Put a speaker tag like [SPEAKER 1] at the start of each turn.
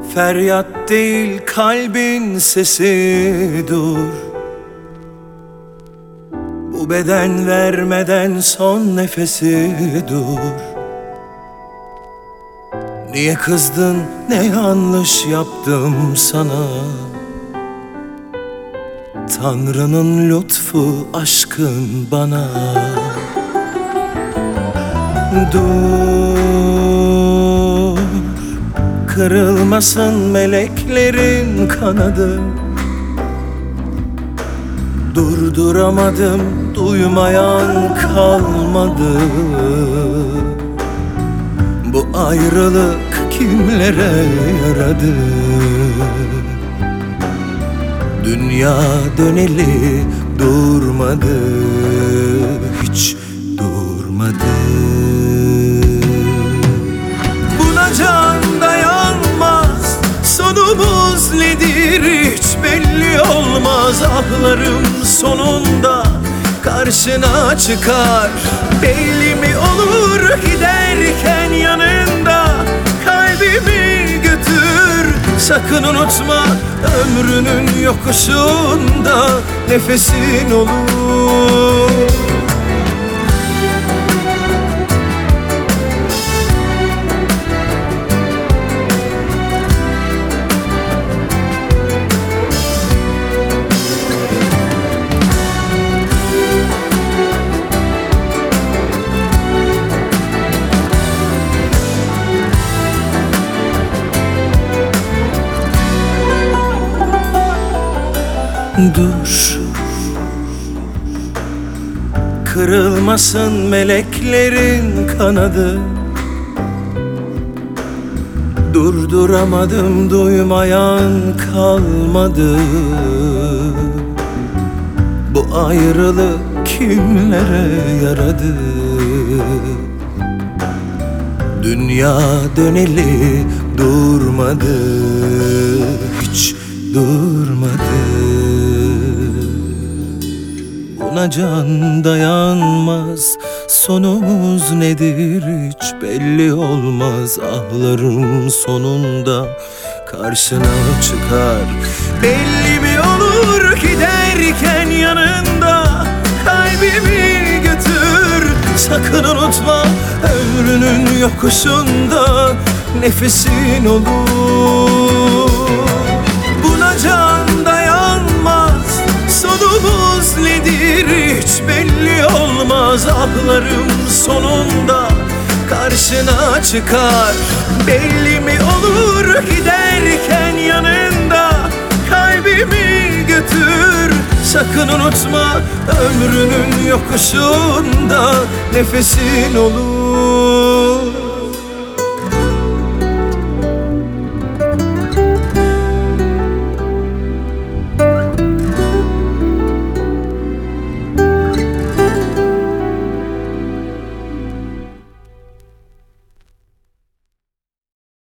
[SPEAKER 1] Feryat değil kalbin sesi dur. Bu beden vermeden son nefesi dur. Niye kızdın, ne yanlış yaptım sana? Tanrı'nın lütfu, aşkın bana. Dur, kırılmasın meleklerin kanadı. Durduramadım, duymayan kalmadı. Bu ayrılık kimlere yaradı? Dünya döneli durmadı, hiç durmadı. Buna can dayanmaz, sonumuz nedir hiç belli olmaz. Ahlarım sonunda karşına çıkar. Belli mi olur giderken yanında? Kalbimi götür, sakın unutma, ömrünün yokuşunda nefesin olur. Dur, kırılmasın meleklerin kanadı. Durduramadım, duymayan kalmadı. Bu ayrılık kimlere yaradı? Dünya döneli durmadı, hiç durmadı. Buna can dayanmaz, sonumuz nedir hiç belli olmaz. Ahlarım sonunda karşına çıkar. Belli mi olur giderken yanında? Kalbimi götür, sakın unutma, ömrünün yokuşunda nefesin olur. Buna can dayanmaz, sonumuz nedir hiç belli olmaz. Ahlarım sonunda karşına çıkar. Belli mi olur giderken yanında? Kalbimi götür, sakın unutma, ömrünün yokuşunda nefesin olur.